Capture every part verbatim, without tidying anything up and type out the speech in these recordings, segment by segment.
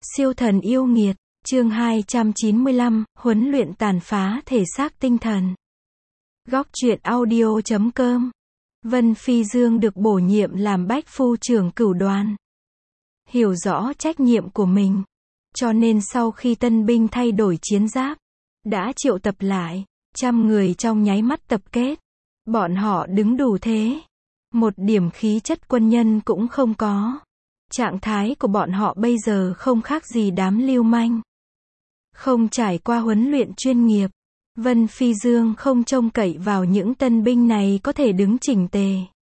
Siêu thần yêu nghiệt, chương hai trăm chín mươi lăm, huấn luyện tàn phá thể xác tinh thần. Góc truyện audio chấm com. Vân Phi Dương được bổ nhiệm làm bách phu trưởng cửu đoàn. Hiểu rõ trách nhiệm của mình, cho nên sau khi tân binh thay đổi chiến giáp, đã triệu tập lại, trăm người trong nháy mắt tập kết. Bọn họ đứng đủ thế, một điểm khí chất quân nhân cũng không có. Trạng thái của bọn họ bây giờ không khác gì đám lưu manh. Không trải qua huấn luyện chuyên nghiệp, Vân Phi Dương không trông cậy vào những tân binh này có thể đứng chỉnh tề.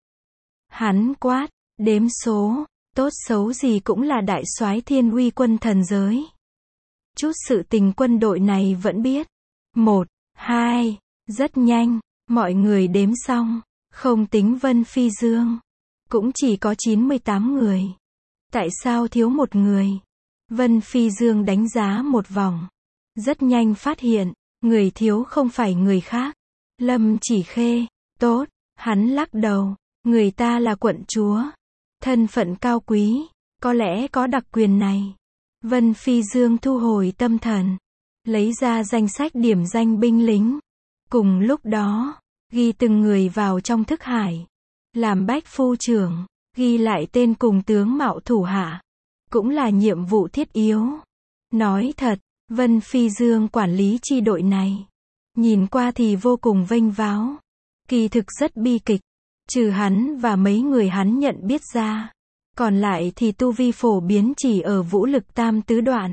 Hắn quát, đếm số, tốt xấu gì cũng là đại soái thiên uy quân thần giới. Chút sự tình quân đội này vẫn biết. Một, hai, rất nhanh, mọi người đếm xong, không tính Vân Phi Dương. Cũng chỉ có chín mươi tám người. Tại sao thiếu một người? Vân Phi Dương đánh giá một vòng. Rất nhanh phát hiện, người thiếu không phải người khác. Lâm Chỉ Khê. Tốt, hắn lắc đầu. Người ta là quận chúa. Thân phận cao quý, có lẽ có đặc quyền này. Vân Phi Dương thu hồi tâm thần. Lấy ra danh sách điểm danh binh lính. Cùng lúc đó, ghi từng người vào trong thức hải. Làm bách phu trưởng. Ghi lại tên cùng tướng mạo thủ hạ. Cũng là nhiệm vụ thiết yếu. Nói thật, Vân Phi Dương quản lý chi đội này. Nhìn qua thì vô cùng vênh váo. Kỳ thực rất bi kịch. Trừ hắn và mấy người hắn nhận biết ra. Còn lại thì tu vi phổ biến chỉ ở vũ lực tam tứ đoạn.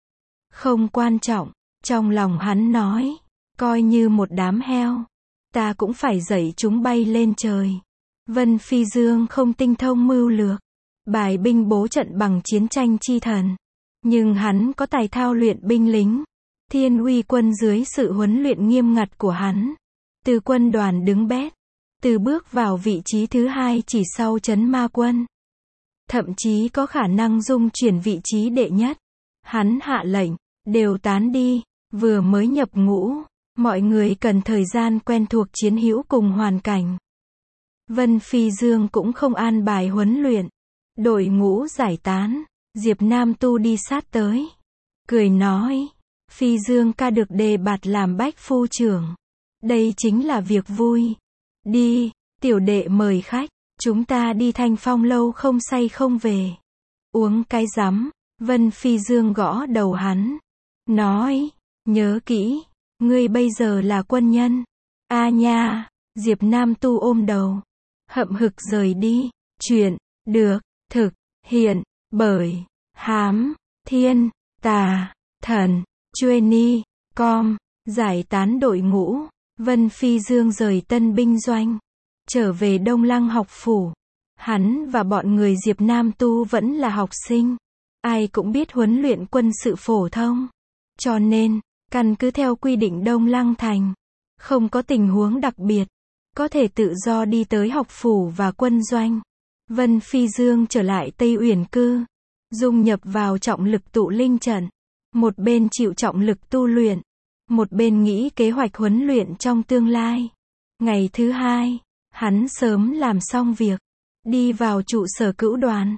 Không quan trọng. Trong lòng hắn nói. Coi như một đám heo. Ta cũng phải dạy chúng bay lên trời. Vân Phi Dương không tinh thông mưu lược, bài binh bố trận bằng chiến tranh chi thần. Nhưng hắn có tài thao luyện binh lính. Thiên uy quân dưới sự huấn luyện nghiêm ngặt của hắn. Từ quân đoàn đứng bét. Từ bước vào vị trí thứ hai chỉ sau trấn ma quân. Thậm chí có khả năng dung chuyển vị trí đệ nhất. Hắn hạ lệnh, đều tán đi, vừa mới nhập ngũ. Mọi người cần thời gian quen thuộc chiến hữu cùng hoàn cảnh. Vân Phi Dương cũng không an bài huấn luyện. Đội ngũ giải tán. Diệp Nam Tu đi sát tới. Cười nói. Phi Dương ca được đề bạt làm bách phu trưởng. Đây chính là việc vui. Đi, tiểu đệ mời khách. Chúng ta đi Thanh Phong lâu không say không về. Uống cái rắm. Vân Phi Dương gõ đầu hắn. Nói. Nhớ kỹ. Ngươi bây giờ là quân nhân. A nha. Diệp Nam Tu ôm đầu. Hậm hực rời đi. Chuyện, được, thực, hiện, bởi, hám, thiên, tà, thần, Chueni, com, giải tán đội ngũ. Vân Phi Dương rời tân binh doanh. Trở về Đông Lăng học phủ. Hắn và bọn người Diệp Nam Tu vẫn là học sinh. Ai cũng biết huấn luyện quân sự phổ thông. Cho nên, căn cứ theo quy định Đông Lăng thành. Không có tình huống đặc biệt. Có thể tự do đi tới học phủ và quân doanh. Vân Phi Dương trở lại Tây Uyển Cư. Dung nhập vào trọng lực tụ linh trận. Một bên chịu trọng lực tu luyện. Một bên nghĩ kế hoạch huấn luyện trong tương lai. Ngày thứ hai, hắn sớm làm xong việc. Đi vào trụ sở cửu đoàn.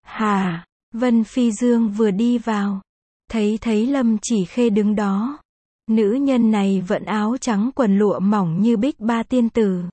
Hà, Vân Phi Dương vừa đi vào. Thấy thấy Lâm Chỉ Khê đứng đó. Nữ nhân này vẫn áo trắng quần lụa mỏng như bích ba tiên tử.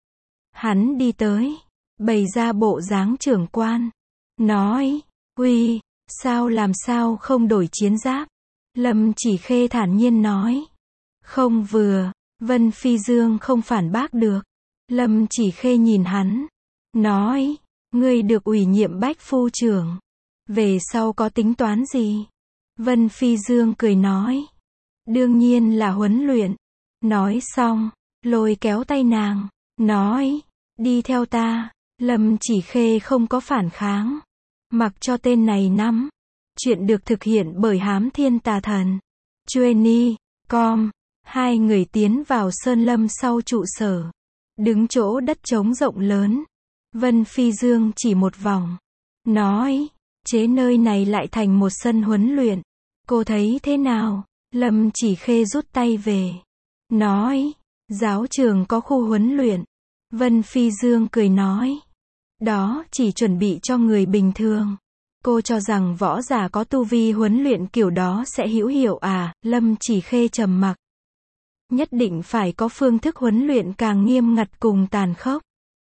Hắn đi tới, bày ra bộ dáng trưởng quan. Nói, uy, sao làm sao không đổi chiến giáp? Lâm Chỉ Khê thản nhiên nói. Không vừa, Vân Phi Dương không phản bác được. Lâm Chỉ Khê nhìn hắn. Nói, ngươi được ủy nhiệm bách phu trưởng. Về sau có tính toán gì? Vân Phi Dương cười nói. Đương nhiên là huấn luyện. Nói xong, lôi kéo tay nàng. Nói, đi theo ta. Lâm Chỉ Khê không có phản kháng. Mặc cho tên này nắm. Chuyện được thực hiện bởi hám thiên tà thần. Chueni, com. Hai người tiến vào sơn lâm sau trụ sở. Đứng chỗ đất trống rộng lớn. Vân Phi Dương chỉ một vòng. Nói, chế nơi này lại thành một sân huấn luyện. Cô thấy thế nào? Lâm Chỉ Khê rút tay về. Nói, giáo trường có khu huấn luyện. Vân Phi Dương cười nói. Đó chỉ chuẩn bị cho người bình thường. Cô cho rằng võ giả có tu vi huấn luyện kiểu đó sẽ hữu hiệu à, Lâm Chỉ Khê trầm mặc. Nhất định phải có phương thức huấn luyện càng nghiêm ngặt cùng tàn khốc.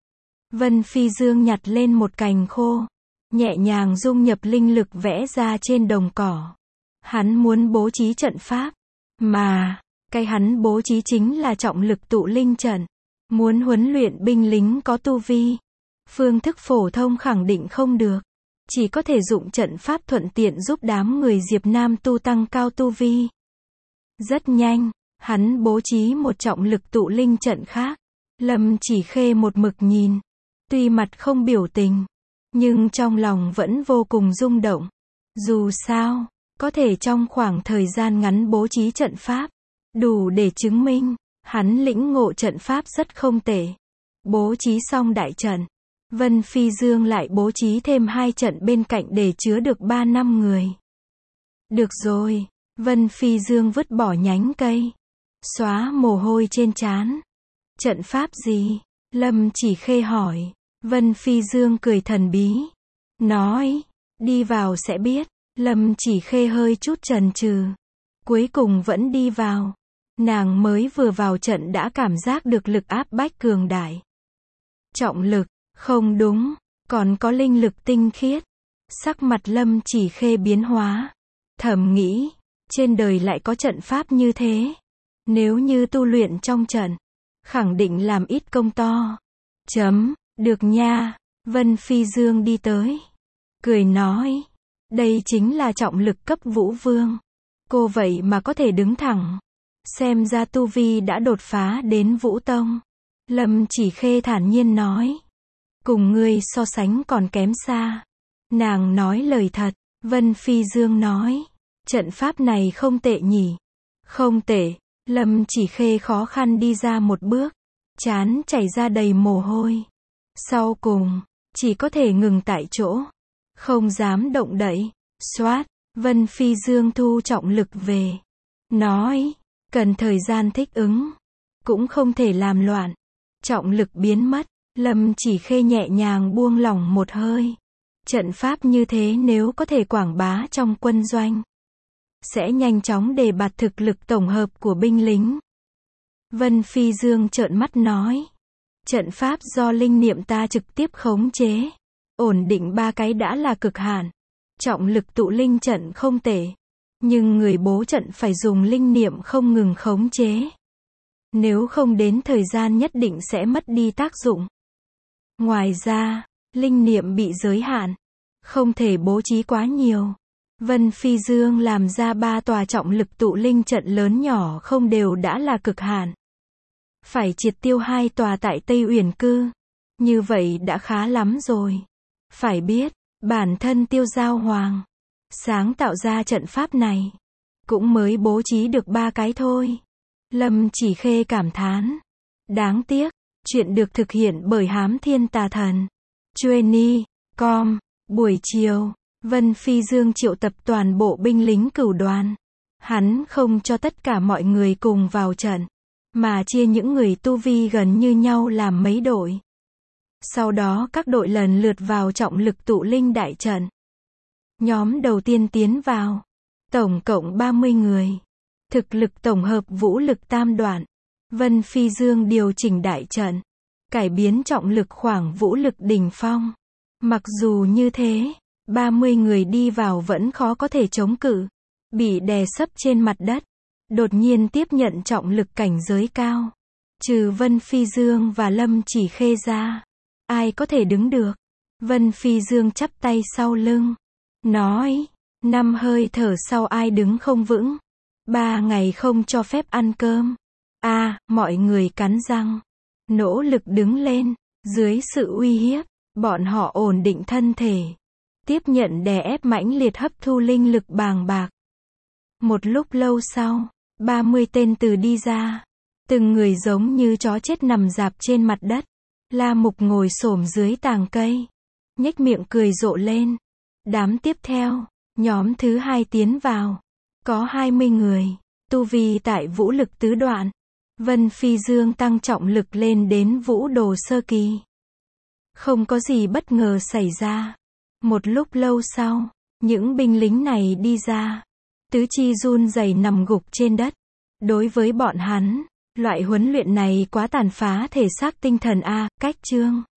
Vân Phi Dương nhặt lên một cành khô, nhẹ nhàng dung nhập linh lực vẽ ra trên đồng cỏ. Hắn muốn bố trí trận pháp, mà, cái hắn bố trí chính là trọng lực tụ linh trận. Muốn huấn luyện binh lính có tu vi, phương thức phổ thông khẳng định không được. Chỉ có thể dụng trận pháp thuận tiện giúp đám người Diệp Nam tu tăng cao tu vi. Rất nhanh, hắn bố trí một trọng lực tụ linh trận khác. Lâm Chỉ Khê một mực nhìn, tuy mặt không biểu tình, nhưng trong lòng vẫn vô cùng rung động. Dù sao, có thể trong khoảng thời gian ngắn bố trí trận pháp, đủ để chứng minh, hắn lĩnh ngộ trận pháp rất không tệ. Bố trí xong đại trận, Vân Phi Dương lại bố trí thêm hai trận bên cạnh để chứa được ba năm người. Được rồi, Vân Phi Dương vứt bỏ nhánh cây, xóa mồ hôi trên trán. Trận pháp gì? Lâm Chỉ Khê hỏi. Vân Phi Dương cười thần bí, nói, đi vào sẽ biết. Lâm Chỉ Khê hơi chút chần chừ, cuối cùng vẫn đi vào. Nàng mới vừa vào trận đã cảm giác được lực áp bách cường đại. Trọng lực, không đúng, còn có linh lực tinh khiết. Sắc mặt Lâm Chỉ Khê biến hóa, thầm nghĩ, trên đời lại có trận pháp như thế. Nếu như tu luyện trong trận, khẳng định làm ít công to. Chấm, được nha. Vân Phi Dương đi tới, cười nói, đây chính là trọng lực cấp Vũ Vương. Cô vậy mà có thể đứng thẳng. Xem ra tu vi đã đột phá đến Vũ Tông. Lâm Chỉ Khê thản nhiên nói, cùng ngươi so sánh còn kém xa. Nàng nói lời thật. Vân Phi Dương nói, trận pháp này không tệ nhỉ? Không tệ. Lâm Chỉ Khê khó khăn đi ra một bước, trán chảy ra đầy mồ hôi. Sau cùng, chỉ có thể ngừng tại chỗ, không dám động đậy. Xoát, Vân Phi Dương thu trọng lực về, nói, cần thời gian thích ứng, cũng không thể làm loạn. Trọng lực biến mất, Lâm Chỉ Khê nhẹ nhàng buông lỏng một hơi. Trận pháp như thế nếu có thể quảng bá trong quân doanh, sẽ nhanh chóng đề bạt thực lực tổng hợp của binh lính. Vân Phi Dương trợn mắt nói, trận pháp do linh niệm ta trực tiếp khống chế, ổn định ba cái đã là cực hạn. Trọng lực tụ linh trận không tệ, nhưng người bố trận phải dùng linh niệm không ngừng khống chế. Nếu không đến thời gian nhất định sẽ mất đi tác dụng. Ngoài ra, linh niệm bị giới hạn, không thể bố trí quá nhiều. Vân Phi Dương làm ra ba tòa trọng lực tụ linh trận lớn nhỏ không đều đã là cực hạn. Phải triệt tiêu hai tòa tại Tây Uyển Cư. Như vậy đã khá lắm rồi. Phải biết, bản thân Tiêu Giao Hoàng sáng tạo ra trận pháp này, cũng mới bố trí được ba cái thôi. Lâm Chỉ Khê cảm thán, đáng tiếc, chuyện được thực hiện bởi Hám Thiên Tà Thần. Chueni, com, buổi chiều, Vân Phi Dương triệu tập toàn bộ binh lính cửu đoàn. Hắn không cho tất cả mọi người cùng vào trận, mà chia những người tu vi gần như nhau làm mấy đội. Sau đó các đội lần lượt vào trọng lực tụ linh đại trận. Nhóm đầu tiên tiến vào, tổng cộng ba mươi người. Thực lực tổng hợp vũ lực tam đoạn. Vân Phi Dương điều chỉnh đại trận, cải biến trọng lực khoảng vũ lực đỉnh phong. Mặc dù như thế, ba mươi người đi vào vẫn khó có thể chống cự, bị đè sấp trên mặt đất. Đột nhiên tiếp nhận trọng lực cảnh giới cao, trừ Vân Phi Dương và Lâm Chỉ Khê ra, ai có thể đứng được? Vân Phi Dương chắp tay sau lưng, nói, năm hơi thở sau ai đứng không vững, ba ngày không cho phép ăn cơm. A, à, mọi người cắn răng, nỗ lực đứng lên. Dưới sự uy hiếp, bọn họ ổn định thân thể, tiếp nhận đè ép mãnh liệt hấp thu linh lực bàng bạc. Một lúc lâu sau, ba mươi tên từ đi ra, từng người giống như chó chết nằm rạp trên mặt đất. La Mục ngồi xổm dưới tàng cây, nhếch miệng cười rộ lên. Đám tiếp theo, nhóm thứ hai tiến vào, có hai mươi người, tu vi tại vũ lực tứ đoạn. Vân Phi Dương tăng trọng lực lên đến vũ đồ sơ kỳ. Không có gì bất ngờ xảy ra. Một lúc lâu sau, Những binh lính này đi ra. Tứ chi run rẩy nằm gục trên đất. Đối với bọn hắn, loại huấn luyện này quá tàn phá thể xác tinh thần a, cách chương.